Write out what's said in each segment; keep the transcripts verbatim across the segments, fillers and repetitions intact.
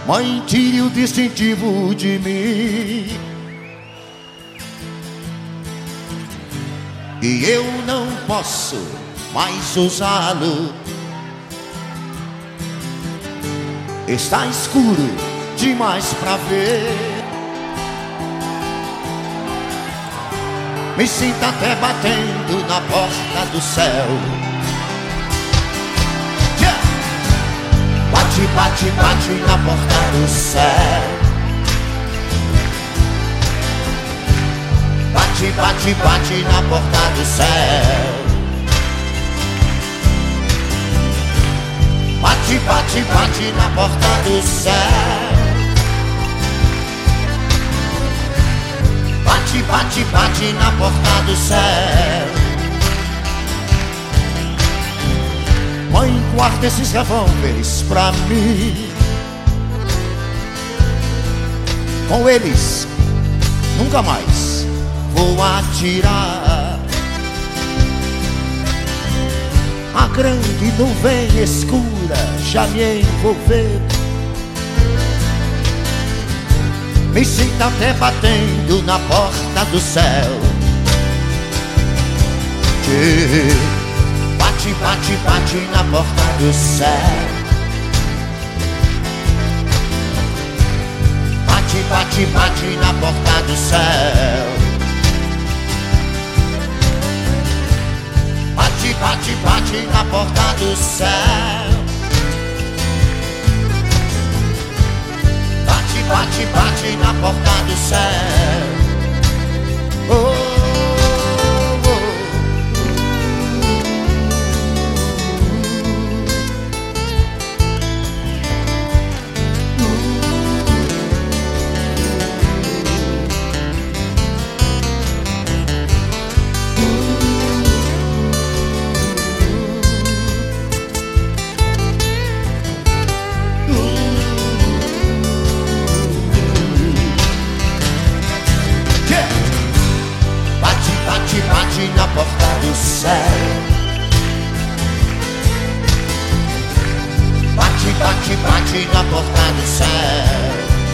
Mãe, tire o distintivo de mim, e eu não posso mais usá-lo. Está escuro demais pra ver. Me sinto até batendo na porta do céu. Yeah! Bate, bate, bate na porta do céu. Bate, bate, bate na porta do céu. Bate, bate, bate na porta do céu. Bate, bate, bate na porta do céu. Mãe, guarda esses revólveres pra mim. Com eles nunca mais vou atirar. A grande nuvem escura já me envolveu. Me sinto até batendo na porta do céu. Bate, bate, bate na porta do céu. Bate, bate, bate na porta do céu. Bate, bate, bate na porta do céu. Bate, bate, bate na porta do céu. Oh, oh, oh. Bate na porta do céu. Bate, bate, bate na porta do céu.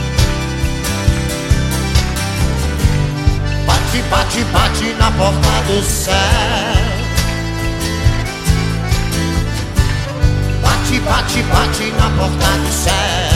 Bate, bate, bate na porta do céu. Bate, bate, bate na porta do céu.